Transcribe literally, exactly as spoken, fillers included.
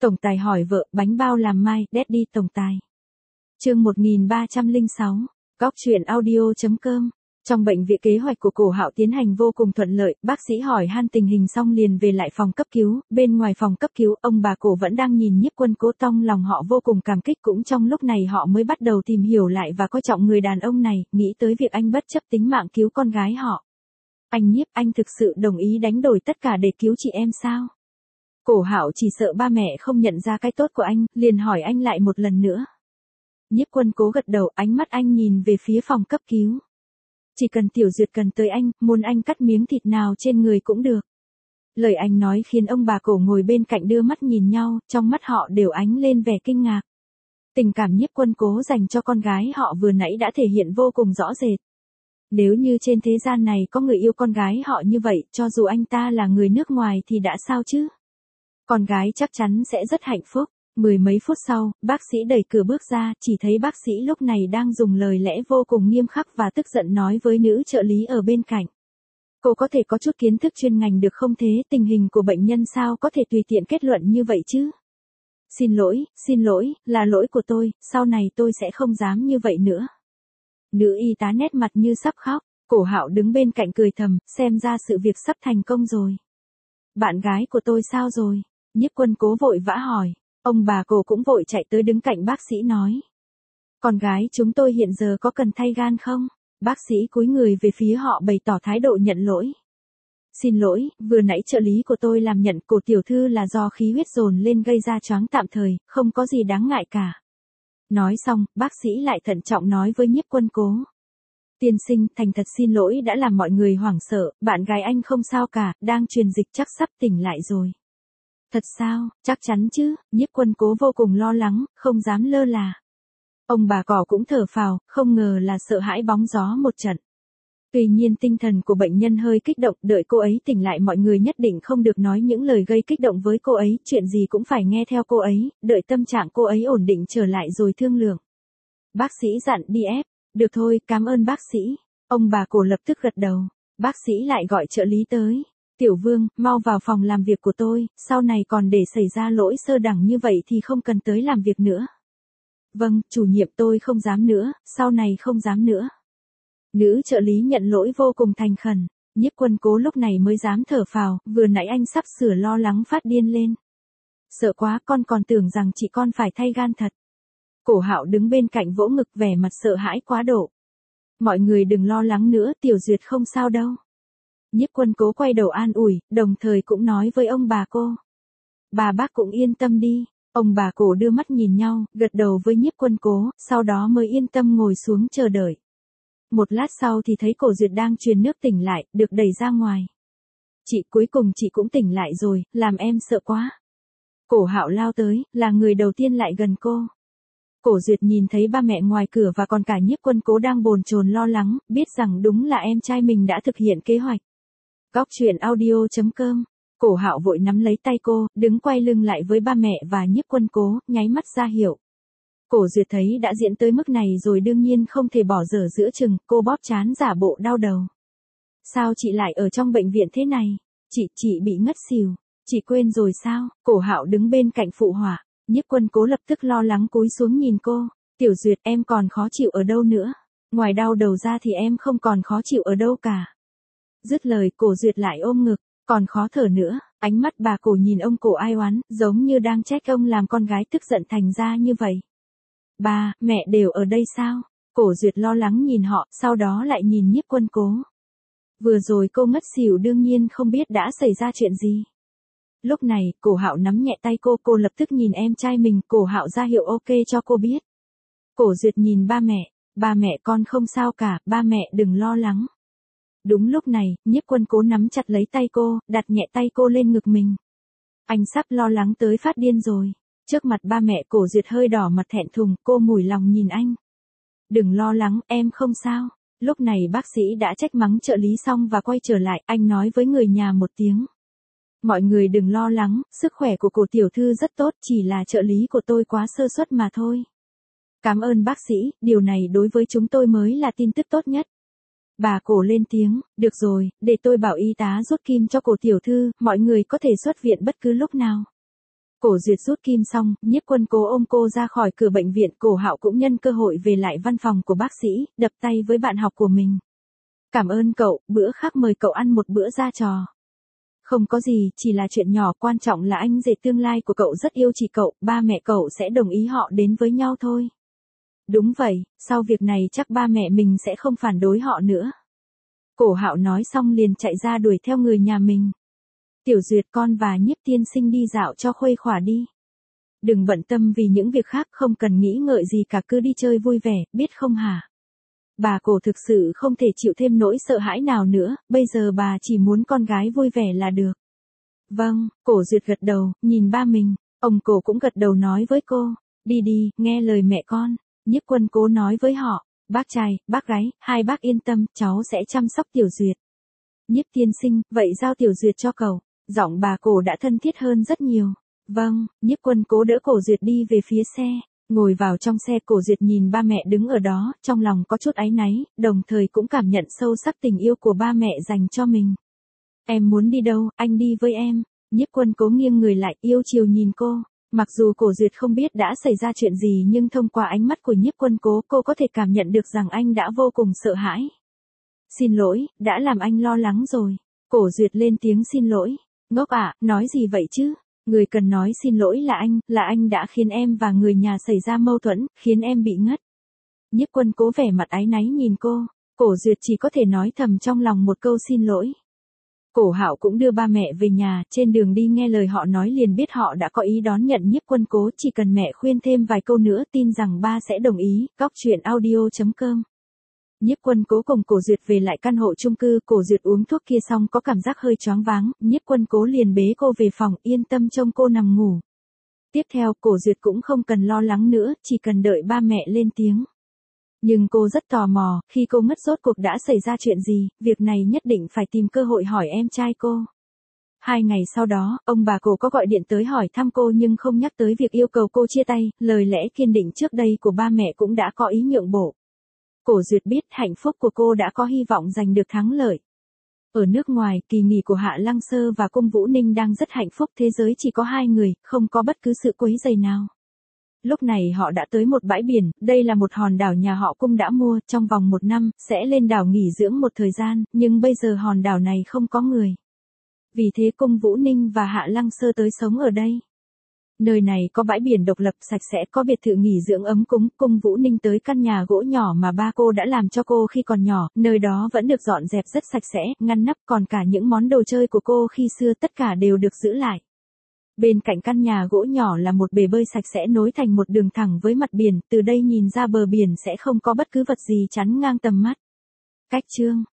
Tổng tài hỏi vợ, bánh bao làm mai, Daddy tổng tài. Chương một nghìn ba trăm lẻ sáu, Góc truyện audio chấm com. Trong bệnh viện kế hoạch của Cổ Hạo tiến hành vô cùng thuận lợi, bác sĩ hỏi han tình hình xong liền về lại phòng cấp cứu, bên ngoài phòng cấp cứu, ông bà Cổ vẫn đang nhìn Nhiếp Quân Cố, trong lòng họ vô cùng cảm kích, cũng trong lúc này họ mới bắt đầu tìm hiểu lại và coi trọng người đàn ông này, nghĩ tới việc anh bất chấp tính mạng cứu con gái họ. Anh Nhiếp, anh thực sự đồng ý đánh đổi tất cả để cứu chị em sao? Cổ Hạo chỉ sợ ba mẹ không nhận ra cái tốt của anh, liền hỏi anh lại một lần nữa. Nhiếp Quân Cố gật đầu, ánh mắt anh nhìn về phía phòng cấp cứu. Chỉ cần Tiểu Duyệt cần tới anh, muốn anh cắt miếng thịt nào trên người cũng được. Lời anh nói khiến ông bà Cổ ngồi bên cạnh đưa mắt nhìn nhau, trong mắt họ đều ánh lên vẻ kinh ngạc. Tình cảm Nhiếp Quân Cố dành cho con gái họ vừa nãy đã thể hiện vô cùng rõ rệt. Nếu như trên thế gian này có người yêu con gái họ như vậy, cho dù anh ta là người nước ngoài thì đã sao chứ? Con gái chắc chắn sẽ rất hạnh phúc. Mười mấy phút sau, bác sĩ đẩy cửa bước ra, chỉ thấy bác sĩ lúc này đang dùng lời lẽ vô cùng nghiêm khắc và tức giận nói với nữ trợ lý ở bên cạnh. Cô có thể có chút kiến thức chuyên ngành được không thế, tình hình của bệnh nhân sao có thể tùy tiện kết luận như vậy chứ? Xin lỗi, xin lỗi, là lỗi của tôi, sau này tôi sẽ không dám như vậy nữa. Nữ y tá nét mặt như sắp khóc, Cổ Hạo đứng bên cạnh cười thầm, xem ra sự việc sắp thành công rồi. Bạn gái của tôi sao rồi? Nhiếp Quân Cố vội vã hỏi. Ông bà Cổ cũng vội chạy tới đứng cạnh bác sĩ nói. Con gái chúng tôi hiện giờ có cần thay gan không? Bác sĩ cúi người về phía họ bày tỏ thái độ nhận lỗi. Xin lỗi, vừa nãy trợ lý của tôi làm nhận Cổ tiểu thư là do khí huyết dồn lên gây ra choáng tạm thời, không có gì đáng ngại cả. Nói xong, bác sĩ lại thận trọng nói với Nhiếp Quân Cố. Tiên sinh, thành thật xin lỗi đã làm mọi người hoảng sợ, bạn gái anh không sao cả, đang truyền dịch chắc sắp tỉnh lại rồi. Thật sao, chắc chắn chứ, Nhiếp Quân Cố vô cùng lo lắng, không dám lơ là. Ông bà Cỏ cũng thở phào, không ngờ là sợ hãi bóng gió một trận. Tuy nhiên tinh thần của bệnh nhân hơi kích động, đợi cô ấy tỉnh lại mọi người nhất định không được nói những lời gây kích động với cô ấy, chuyện gì cũng phải nghe theo cô ấy, đợi tâm trạng cô ấy ổn định trở lại rồi thương lượng. Bác sĩ dặn đi ép, được thôi, cảm ơn bác sĩ. Ông bà Cổ lập tức gật đầu, bác sĩ lại gọi trợ lý tới. Tiểu Vương, mau vào phòng làm việc của tôi, sau này còn để xảy ra lỗi sơ đẳng như vậy thì không cần tới làm việc nữa. Vâng, chủ nhiệm tôi không dám nữa, sau này không dám nữa. Nữ trợ lý nhận lỗi vô cùng thành khẩn, Nhiếp Quân Cố lúc này mới dám thở phào, vừa nãy anh sắp sửa lo lắng phát điên lên. Sợ quá, con còn tưởng rằng chị con phải thay gan thật. Cổ Hạo đứng bên cạnh vỗ ngực vẻ mặt sợ hãi quá độ. Mọi người đừng lo lắng nữa, Tiểu Duyệt không sao đâu. Nhiếp Quân Cố quay đầu an ủi, đồng thời cũng nói với ông bà cô. Bà bác cũng yên tâm đi. Ông bà Cổ đưa mắt nhìn nhau, gật đầu với Nhiếp Quân Cố, sau đó mới yên tâm ngồi xuống chờ đợi. Một lát sau thì thấy Cổ Duyệt đang truyền nước tỉnh lại, được đẩy ra ngoài. Chị, cuối cùng chị cũng tỉnh lại rồi, làm em sợ quá. Cổ Hạo lao tới, là người đầu tiên lại gần cô. Cổ Duyệt nhìn thấy ba mẹ ngoài cửa và còn cả Nhiếp Quân Cố đang bồn chồn lo lắng, biết rằng đúng là em trai mình đã thực hiện kế hoạch. Góc truyện audio chấm com. Cổ Hạo vội nắm lấy tay cô, đứng quay lưng lại với ba mẹ và Nhiếp Quân Cố, nháy mắt ra hiệu. Cổ Duyệt thấy đã diễn tới mức này rồi đương nhiên không thể bỏ dở giữa chừng, cô bóp trán giả bộ đau đầu. Sao chị lại ở trong bệnh viện thế này? Chị, chị bị ngất xỉu. Chị quên rồi sao? Cổ Hạo đứng bên cạnh phụ họa. Nhiếp Quân Cố lập tức lo lắng cúi xuống nhìn cô. Tiểu Duyệt, em còn khó chịu ở đâu nữa? Ngoài đau đầu ra thì em không còn khó chịu ở đâu cả. Dứt lời, Cổ Duyệt lại ôm ngực, còn khó thở nữa, ánh mắt bà Cổ nhìn ông Cổ ai oán, giống như đang trách ông làm con gái tức giận thành ra như vậy. Ba, mẹ đều ở đây sao? Cổ Duyệt lo lắng nhìn họ, sau đó lại nhìn Nhiếp Quân Cố. Vừa rồi cô ngất xỉu đương nhiên không biết đã xảy ra chuyện gì. Lúc này, Cổ Hạo nắm nhẹ tay cô, cô lập tức nhìn em trai mình, Cổ Hạo ra hiệu ok cho cô biết. Cổ Duyệt nhìn ba mẹ, ba mẹ con không sao cả, ba mẹ đừng lo lắng. Đúng lúc này, Nhiếp Quân Cố nắm chặt lấy tay cô, đặt nhẹ tay cô lên ngực mình. Anh sắp lo lắng tới phát điên rồi. Trước mặt ba mẹ, Cổ Duyệt hơi đỏ mặt thẹn thùng, cô mủi lòng nhìn anh. Đừng lo lắng, em không sao. Lúc này bác sĩ đã trách mắng trợ lý xong và quay trở lại, anh nói với người nhà một tiếng. Mọi người đừng lo lắng, sức khỏe của Cổ tiểu thư rất tốt, chỉ là trợ lý của tôi quá sơ suất mà thôi. Cảm ơn bác sĩ, điều này đối với chúng tôi mới là tin tức tốt nhất. Bà Cổ lên tiếng, được rồi, để tôi bảo y tá rút kim cho Cổ tiểu thư, mọi người có thể xuất viện bất cứ lúc nào. Cổ Duyệt rút kim xong, Nhiếp Quân Cố ôm cô ra khỏi cửa bệnh viện, Cổ Hạo cũng nhân cơ hội về lại văn phòng của bác sĩ, đập tay với bạn học của mình. Cảm ơn cậu, bữa khác mời cậu ăn một bữa ra trò. Không có gì, chỉ là chuyện nhỏ, quan trọng là anh rể tương lai của cậu rất yêu chị cậu, ba mẹ cậu sẽ đồng ý họ đến với nhau thôi. Đúng vậy, sau việc này chắc ba mẹ mình sẽ không phản đối họ nữa. Cổ Hạo nói xong liền chạy ra đuổi theo người nhà mình. Tiểu Duyệt, con và Nhiếp tiên sinh đi dạo cho khuây khỏa đi. Đừng bận tâm vì những việc khác, không cần nghĩ ngợi gì cả, cứ đi chơi vui vẻ, biết không hả? Bà Cổ thực sự không thể chịu thêm nỗi sợ hãi nào nữa, bây giờ bà chỉ muốn con gái vui vẻ là được. Vâng, Cổ Duyệt gật đầu, nhìn ba mình, ông Cổ cũng gật đầu nói với cô, đi đi, nghe lời mẹ con. Nhiếp Quân Cố nói với họ, bác trai, bác gái, hai bác yên tâm, cháu sẽ chăm sóc Tiểu Duyệt. Nhiếp tiên sinh, vậy giao Tiểu Duyệt cho cậu. Giọng bà Cổ đã thân thiết hơn rất nhiều. Vâng, Nhiếp Quân Cố đỡ Cổ Duyệt đi về phía xe. Ngồi vào trong xe, Cổ Duyệt nhìn ba mẹ đứng ở đó, trong lòng có chút áy náy, đồng thời cũng cảm nhận sâu sắc tình yêu của ba mẹ dành cho mình. Em muốn đi đâu, anh đi với em. Nhiếp Quân Cố nghiêng người lại, yêu chiều nhìn cô. Mặc dù Cổ Duyệt không biết đã xảy ra chuyện gì, nhưng thông qua ánh mắt của Nhiếp Quân Cố, cô có thể cảm nhận được rằng anh đã vô cùng sợ hãi. Xin lỗi, đã làm anh lo lắng rồi. Cổ Duyệt lên tiếng xin lỗi. Ngốc ạ, nói gì vậy chứ? Người cần nói xin lỗi là anh, là anh đã khiến em và người nhà xảy ra mâu thuẫn, khiến em bị ngất. Nhiếp Quân Cố vẻ mặt áy náy nhìn cô. Cổ Duyệt chỉ có thể nói thầm trong lòng một câu xin lỗi. Cổ Hạo cũng đưa ba mẹ về nhà, trên đường đi nghe lời họ nói liền biết họ đã có ý đón nhận Nhiếp Quân Cố, chỉ cần mẹ khuyên thêm vài câu nữa tin rằng ba sẽ đồng ý. Góc truyện audio chấm com. Nhiếp Quân Cố cùng Cổ Duyệt về lại căn hộ chung cư, Cổ Duyệt uống thuốc kia xong có cảm giác hơi choáng váng, Nhiếp Quân Cố liền bế cô về phòng, yên tâm trông cô nằm ngủ. Tiếp theo, Cổ Duyệt cũng không cần lo lắng nữa, chỉ cần đợi ba mẹ lên tiếng. Nhưng cô rất tò mò, khi cô ngất rốt cuộc đã xảy ra chuyện gì, việc này nhất định phải tìm cơ hội hỏi em trai cô. Hai ngày sau đó, ông bà Cổ có gọi điện tới hỏi thăm cô nhưng không nhắc tới việc yêu cầu cô chia tay, lời lẽ kiên định trước đây của ba mẹ cũng đã có ý nhượng bộ. Cổ Duyệt biết hạnh phúc của cô đã có hy vọng giành được thắng lợi. Ở nước ngoài, kỳ nghỉ của Hạ Lăng Sơ và Cung Vũ Ninh đang rất hạnh phúc, thế giới chỉ có hai người, không có bất cứ sự quấy rầy nào. Lúc này họ đã tới một bãi biển, đây là một hòn đảo nhà họ Cung đã mua, trong vòng một năm, sẽ lên đảo nghỉ dưỡng một thời gian, nhưng bây giờ hòn đảo này không có người. Vì thế Cung Vũ Ninh và Hạ Lăng Sơ tới sống ở đây. Nơi này có bãi biển độc lập sạch sẽ, có biệt thự nghỉ dưỡng ấm cúng. Cung Vũ Ninh tới căn nhà gỗ nhỏ mà ba cô đã làm cho cô khi còn nhỏ, nơi đó vẫn được dọn dẹp rất sạch sẽ, ngăn nắp, còn cả những món đồ chơi của cô khi xưa tất cả đều được giữ lại. Bên cạnh căn nhà gỗ nhỏ là một bể bơi sạch sẽ nối thành một đường thẳng với mặt biển, từ đây nhìn ra bờ biển sẽ không có bất cứ vật gì chắn ngang tầm mắt. Cách chương